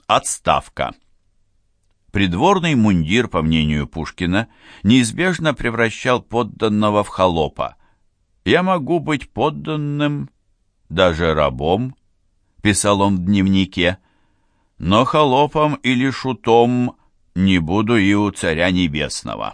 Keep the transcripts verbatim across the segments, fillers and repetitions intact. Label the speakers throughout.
Speaker 1: Отставка. Придворный мундир, по мнению Пушкина, неизбежно превращал подданного в холопа. «Я могу быть подданным, даже рабом», — писал он в дневнике, «но холопом или шутом не буду и у царя небесного».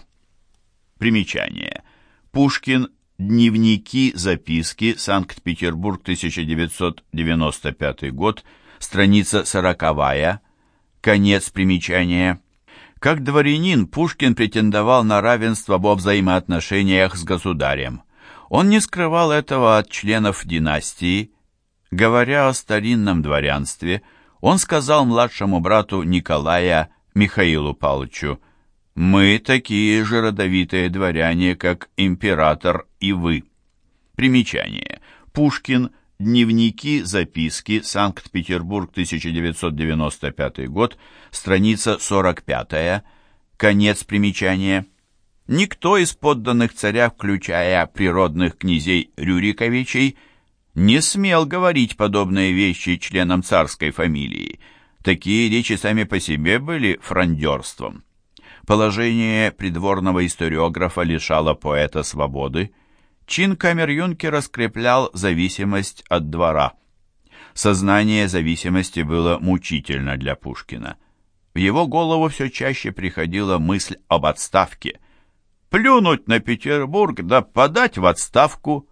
Speaker 1: Примечание. Пушкин. Дневники, записки. Санкт-Петербург, тысяча девятьсот девяносто пятый год. Страница сороковая. Конец примечания. Как дворянин Пушкин претендовал на равенство во взаимоотношениях с государем. Он не скрывал этого от членов династии. Говоря о старинном дворянстве, он сказал младшему брату Николая Михаилу Павловичу: «Мы такие же родовитые дворяне, как император и вы». Примечание. Пушкин. Дневники, записки. Санкт-Петербург, тысяча девятьсот девяносто пятый год. Страница сорок пятая. Конец примечания. Никто из подданных царя, включая природных князей Рюриковичей, не смел говорить подобные вещи членам царской фамилии. Такие речи сами по себе были фрондерством. Положение придворного историографа лишало поэта свободы. Чин камер-юнкера скреплял зависимость от двора. Сознание зависимости было мучительно для Пушкина. В его голову все чаще приходила мысль об отставке. Плюнуть на Петербург да подать в отставку.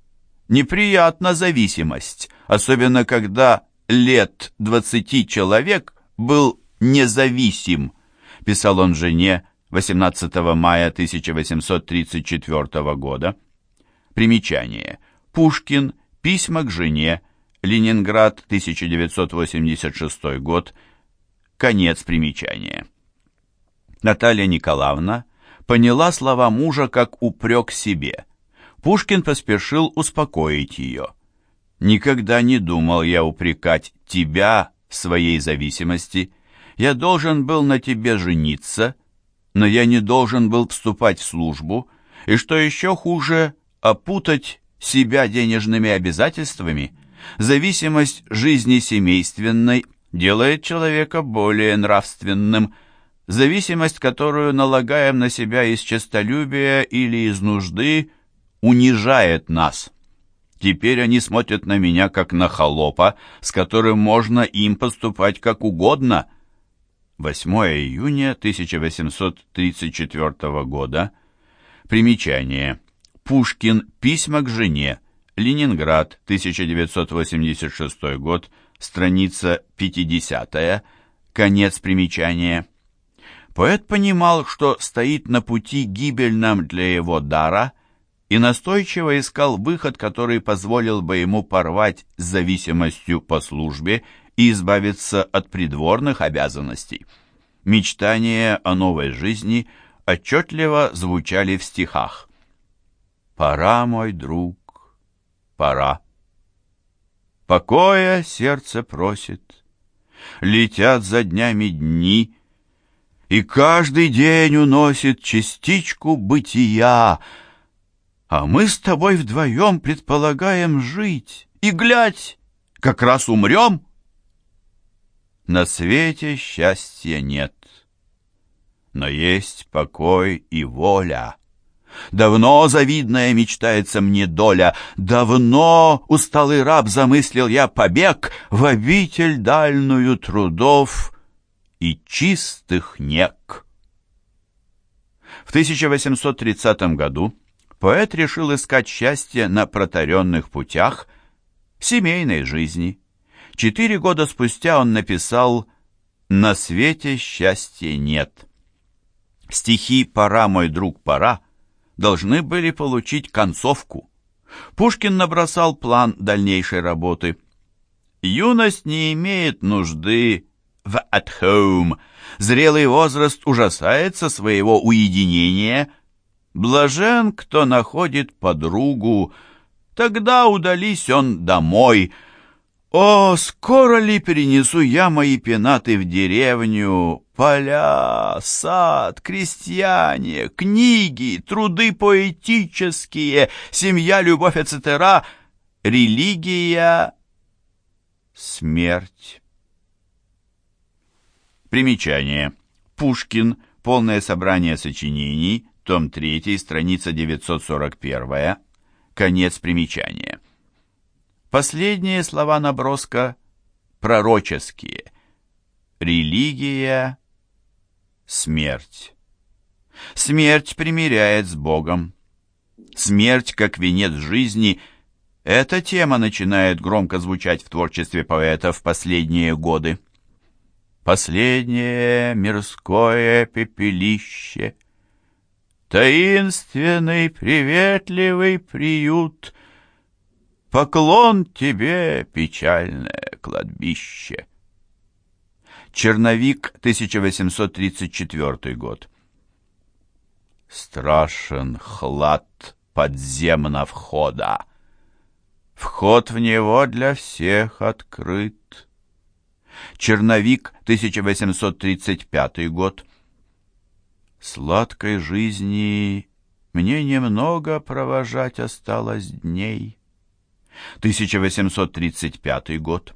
Speaker 1: Неприятна зависимость, особенно когда лет двадцати человек был независим, писал он жене восемнадцатого мая тысяча восемьсот тридцать четвёртого года. Примечание. Пушкин. Письма к жене. Ленинград, тысяча девятьсот восемьдесят шестой год. Конец примечания. Наталья Николаевна поняла слова мужа как упрек себе. Пушкин поспешил успокоить ее. «Никогда не думал я упрекать тебя в своей зависимости. Я должен был на тебе жениться, но я не должен был вступать в службу, и, что еще хуже, опутать себя денежными обязательствами. Зависимость жизни семейственной делает человека более нравственным. Зависимость, которую налагаем на себя из честолюбия или из нужды, унижает нас. Теперь они смотрят на меня как на холопа, с которым можно им поступать как угодно». восьмое июня тысяча восемьсот тридцать четвёртого года. Примечание. Пушкин. Письма к жене. Ленинград, тысяча девятьсот восемьдесят шестой год. Страница пятидесятая. Конец примечания. Поэт понимал, что стоит на пути гибельном для его дара, и настойчиво искал выход, который позволил бы ему порвать с зависимостью по службе и избавиться от придворных обязанностей. Мечтания о новой жизни отчетливо звучали в стихах. «Пора, мой друг, пора. Покоя сердце просит, летят за днями дни, и каждый день уносит частичку бытия, а мы с тобой вдвоем предполагаем жить, и, глядь, как раз умрем». На свете счастья нет, но есть покой и воля. Давно завидная мечтается мне доля, давно, усталый раб, замыслил я побег в обитель дальную трудов и чистых нег. В тысяча восемьсот тридцатом году поэт решил искать счастье на протаренных путях в семейной жизни. Четыре года спустя он написал «На свете счастья нет». Стихи «Пора, мой друг, пора» должны были получить концовку. Пушкин набросал план дальнейшей работы. Юность не имеет нужды в «at home». Зрелый возраст ужасается своего уединения. Блажен, кто находит подругу, тогда удались он домой. О, скоро ли перенесу я мои пенаты в деревню? Поля, сад, крестьяне, книги, труды поэтические, семья, любовь, et cetera, религия, смерть. Примечание. Пушкин. Полное собрание сочинений. Том три, страница девятьсот сорок один. Конец примечания. Последние слова наброска пророческие. Религия, смерть. Смерть примиряет с Богом. Смерть как венец жизни – эта тема начинает громко звучать в творчестве поэта в последние годы. Последнее мирское пепелище, таинственный приветливый приют, поклон тебе, печальное кладбище. Черновик, тысяча восемьсот тридцать четвёртый год. Страшен хлад подземного входа, вход в него для всех открыт. Черновик, тысяча восемьсот тридцать пятый год. Сладкой жизни мне немного провожать осталось дней. тысяча восемьсот тридцать пятый год.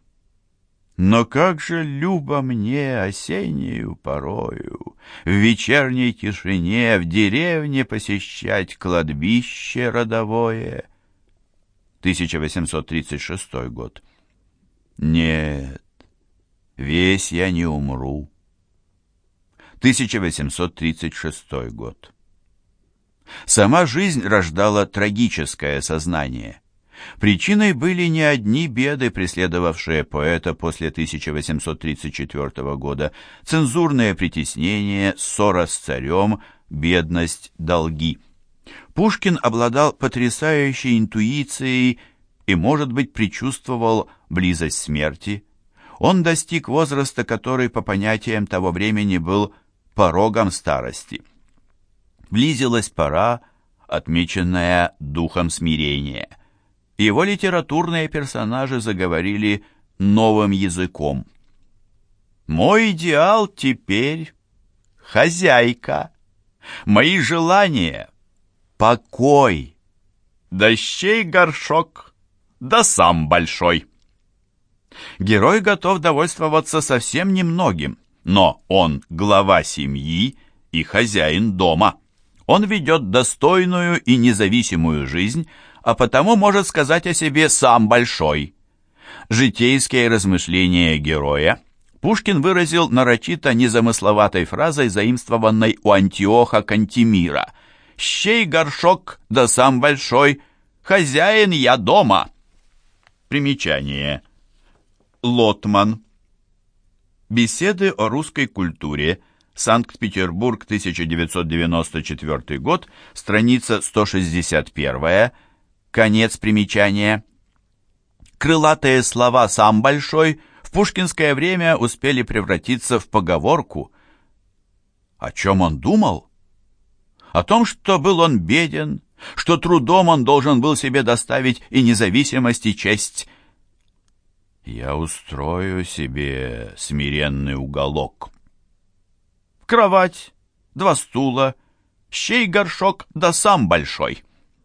Speaker 1: Но как же любо мне осеннею порою в вечерней тишине в деревне посещать кладбище родовое. тысяча восемьсот тридцать шестой год. Нет, весь я не умру. тысяча восемьсот тридцать шестой год. Сама жизнь рождала трагическое сознание. Причиной были не одни беды, преследовавшие поэта после тысяча восемьсот тридцать четвёртого года: цензурные притеснения, ссора с царем, бедность, долги. Пушкин обладал потрясающей интуицией и, может быть, предчувствовал близость смерти. Он достиг возраста, который, по понятиям того времени, был порогом старости. Близилась пора, отмеченная духом смирения. Его литературные персонажи заговорили новым языком. «Мой идеал теперь хозяйка, мои желания — покой, дощей горшок, да сам большой». Герой готов довольствоваться совсем немногим, но он глава семьи и хозяин дома. Он ведет достойную и независимую жизнь, а потому может сказать о себе «сам большой». Житейские размышления героя Пушкин выразил нарочито незамысловатой фразой, заимствованной у Антиоха Кантемира: «Щей горшок, да сам большой, хозяин я дома». Примечание. Лотман. Беседы о русской культуре. Санкт-Петербург, тысяча девятьсот девяносто четвёртый год, страница сто шестьдесят один. Конец примечания. Крылатые слова «сам большой» в пушкинское время успели превратиться в поговорку. О чем он думал? О том, что был он беден, что трудом он должен был себе доставить и независимость, и честь. «Я устрою себе смиренный уголок. Кровать, два стула, щей горшок, да сам большой».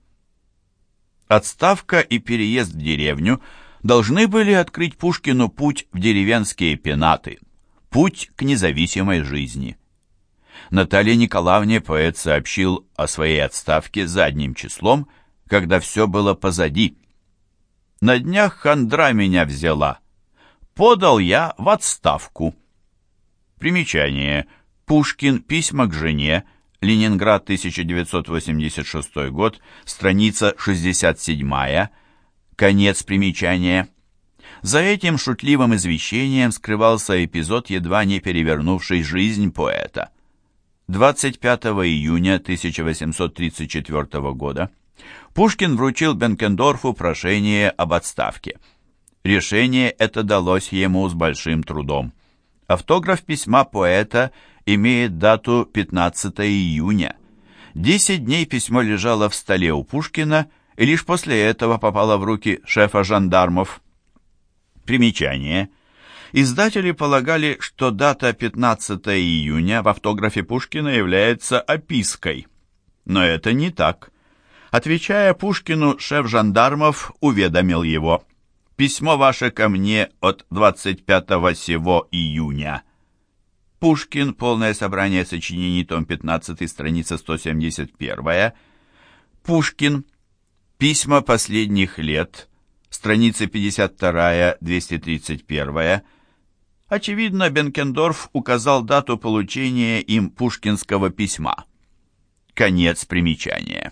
Speaker 1: Отставка и переезд в деревню должны были открыть Пушкину путь в деревенские пенаты, путь к независимой жизни. Наталье Николаевне поэт сообщил о своей отставке задним числом, когда все было позади. «На днях хандра меня взяла. Подал я в отставку». Примечание. Пушкин. Письма к жене. Ленинград, тысяча девятьсот восемьдесят шестой год, страница шестьдесят семь. Конец примечания. За этим шутливым извещением скрывался эпизод, едва не перевернувший жизнь поэта. двадцать пятого июня тысяча восемьсот тридцать четвёртого года Пушкин вручил Бенкендорфу прошение об отставке. Решение это далось ему с большим трудом. Автограф письма поэта имеет дату пятнадцатого июня. Десять дней письмо лежало в столе у Пушкина и лишь после этого попало в руки шефа жандармов. Примечание. Издатели полагали, что дата пятнадцатого июня в автографе Пушкина является опиской. Но это не так. Отвечая Пушкину, шеф жандармов уведомил его: «Письмо ваше ко мне от двадцать пятого сего июня. Пушкин. Полное собрание сочинений. Том пятнадцатый. Страница сто семьдесят один. Пушкин. Письма последних лет. Страница пятьдесят два, двести тридцать один. Очевидно, Бенкендорф указал дату получения им пушкинского письма. Конец примечания.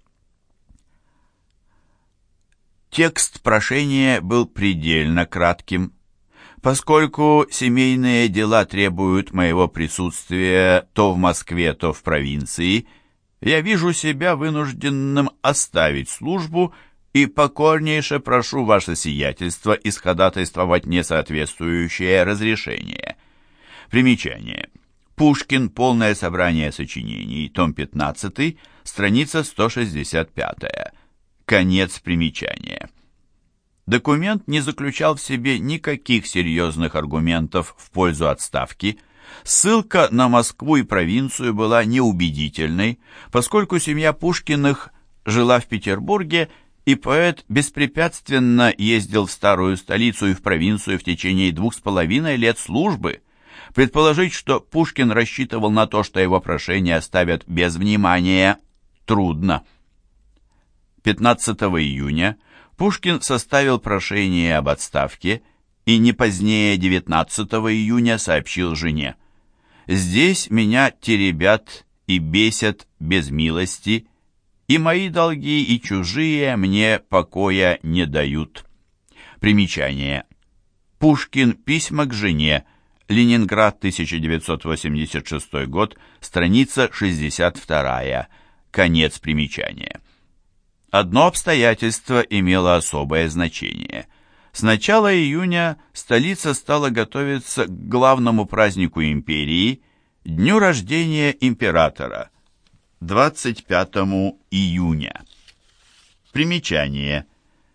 Speaker 1: Текст прошения был предельно кратким. Поскольку семейные дела требуют моего присутствия то в Москве, то в провинции, я вижу себя вынужденным оставить службу и покорнейше прошу ваше сиятельство исходатайствовать несоответствующее разрешение. Примечание. Пушкин. Полное собрание сочинений. Том пятнадцатый. Страница сто шестьдесят пять. Конец примечания. Документ не заключал в себе никаких серьезных аргументов в пользу отставки. Ссылка на Москву и провинцию была неубедительной, поскольку семья Пушкиных жила в Петербурге, и поэт беспрепятственно ездил в старую столицу и в провинцию в течение двух с половиной лет службы. Предположить, что Пушкин рассчитывал на то, что его прошение оставят без внимания, трудно. пятнадцатого июня Пушкин составил прошение об отставке и не позднее девятнадцатого июня сообщил жене: «Здесь меня теребят и бесят без милости, и мои долги и чужие мне покоя не дают». Примечание. Пушкин. Письма к жене. Ленинград, тысяча девятьсот восемьдесят шестой год, страница шестьдесят два. Конец примечания. Одно обстоятельство имело особое значение. С начала июня столица стала готовиться к главному празднику империи, дню рождения императора, двадцать пятого июня. Примечание.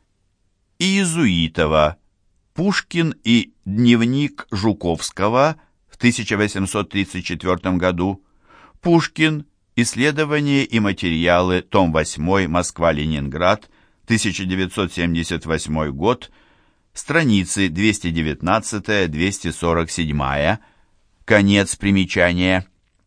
Speaker 1: Иезуитова. Пушкин и дневник Жуковского в тысяча восемьсот тридцать четвёртом году. Пушкин. Исследования и материалы. Том восьмой. Москва-Ленинград. тысяча девятьсот семьдесят восьмой год. Страницы двести девятнадцать — двести сорок семь. Конец примечания.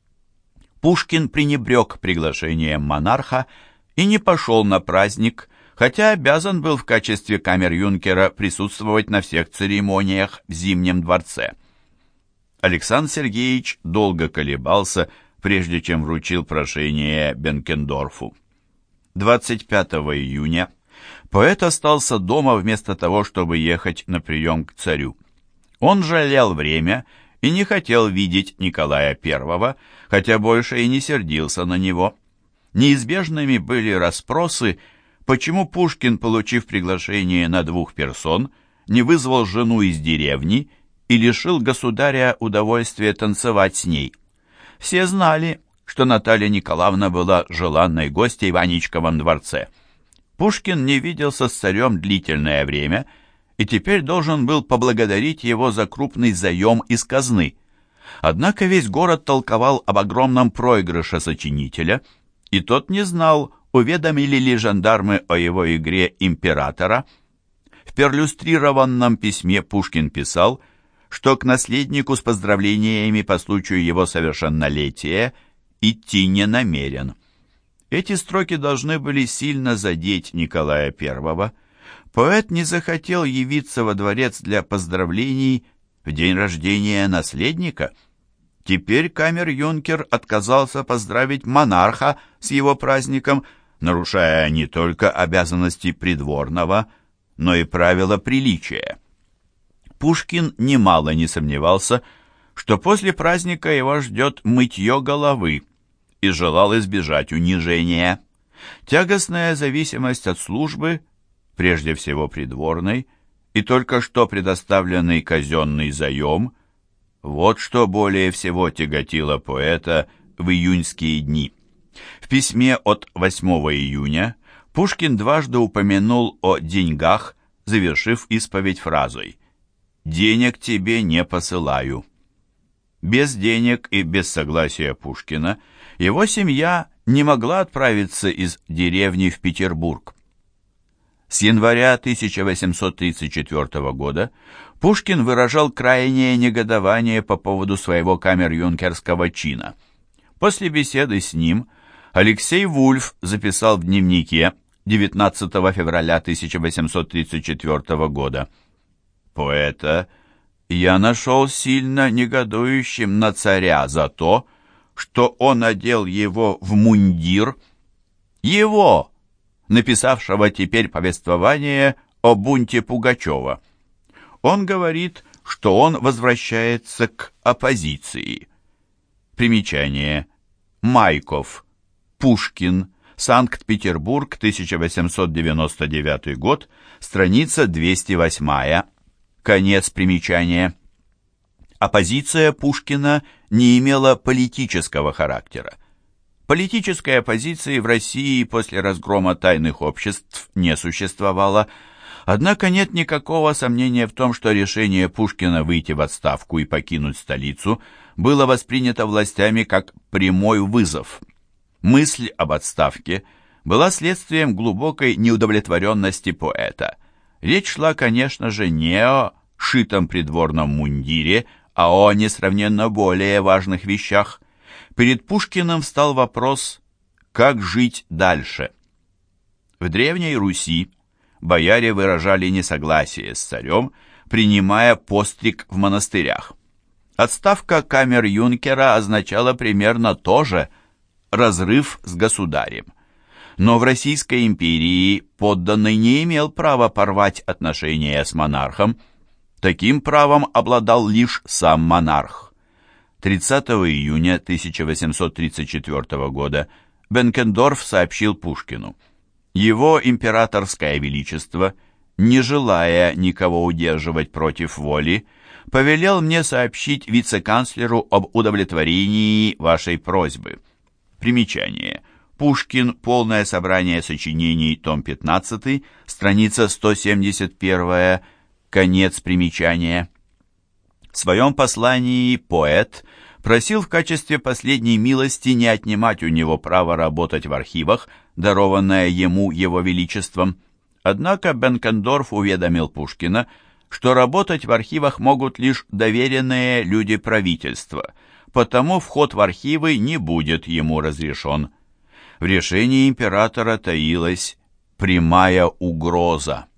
Speaker 1: Пушкин пренебрег приглашением монарха и не пошел на праздник, хотя обязан был в качестве камер-юнкера присутствовать на всех церемониях в Зимнем дворце. Александр Сергеевич долго колебался, прежде чем вручил прошение Бенкендорфу. двадцать пятого июня поэт остался дома вместо того, чтобы ехать на прием к царю. Он жалел время и не хотел видеть Николая Первого, хотя больше и не сердился на него. Неизбежными были расспросы, почему Пушкин, получив приглашение на двух персон, не вызвал жену из деревни и лишил государя удовольствия танцевать с ней. Все знали, что Наталья Николаевна была желанной гостьей в Аничковом дворце. Пушкин не виделся с царем длительное время и теперь должен был поблагодарить его за крупный заем из казны. Однако весь город толковал об огромном проигрыше сочинителя, и тот не знал, уведомили ли жандармы о его игре императора. В перлюстрированном письме Пушкин писал, что к наследнику с поздравлениями по случаю его совершеннолетия идти не намерен. Эти строки должны были сильно задеть Николая Первого. Поэт не захотел явиться во дворец для поздравлений в день рождения наследника. Теперь камер-юнкер отказался поздравить монарха с его праздником, нарушая не только обязанности придворного, но и правила приличия. Пушкин немало не сомневался, что после праздника его ждет мытье головы, и желал избежать унижения. Тягостная зависимость от службы, прежде всего придворной, и только что предоставленный казенный заем – вот что более всего тяготило поэта в июньские дни. В письме от восьмого июня Пушкин дважды упомянул о деньгах, завершив исповедь фразой «Денег тебе не посылаю». Без денег и без согласия Пушкина его семья не могла отправиться из деревни в Петербург. С января тысяча восемьсот тридцать четвёртого года Пушкин выражал крайнее негодование по поводу своего камер-юнкерского чина. После беседы с ним Алексей Вульф записал в дневнике девятнадцатого февраля тысяча восемьсот тридцать четвёртого года: «Поэта я нашел сильно негодующим на царя за то, что он одел его в мундир, его, написавшего теперь повествование о бунте Пугачева. Он говорит, что он возвращается к оппозиции». Примечание. Майков. Пушкин. Санкт-Петербург, тысяча восемьсот девяносто девятый год, страница двести восемь. Конец примечания. Оппозиция Пушкина не имела политического характера. Политической оппозиции в России после разгрома тайных обществ не существовало, однако нет никакого сомнения в том, что решение Пушкина выйти в отставку и покинуть столицу было воспринято властями как прямой вызов. Мысль об отставке была следствием глубокой неудовлетворенности поэта. Речь шла, конечно же, не о шитом придворном мундире, а о несравненно более важных вещах. Перед Пушкиным встал вопрос, как жить дальше. В Древней Руси бояре выражали несогласие с царем, принимая постриг в монастырях. Отставка камер-юнкера означала примерно то же – разрыв с государем. Но в Российской империи подданный не имел права порвать отношения с монархом. Таким правом обладал лишь сам монарх. тридцатого июня тысяча восемьсот тридцать четвёртого года Бенкендорф сообщил Пушкину: «Его императорское величество, не желая никого удерживать против воли, повелел мне сообщить вице-канцлеру об удовлетворении вашей просьбы». Примечание. Пушкин. Полное собрание сочинений. Том пятнадцатый. Страница сто семьдесят один. Конец примечания. В своем послании поэт просил в качестве последней милости не отнимать у него право работать в архивах, дарованное ему его величеством. Однако Бенкендорф уведомил Пушкина, что работать в архивах могут лишь доверенные люди правительства, потому вход в архивы не будет ему разрешен. В решении императора таилась прямая угроза.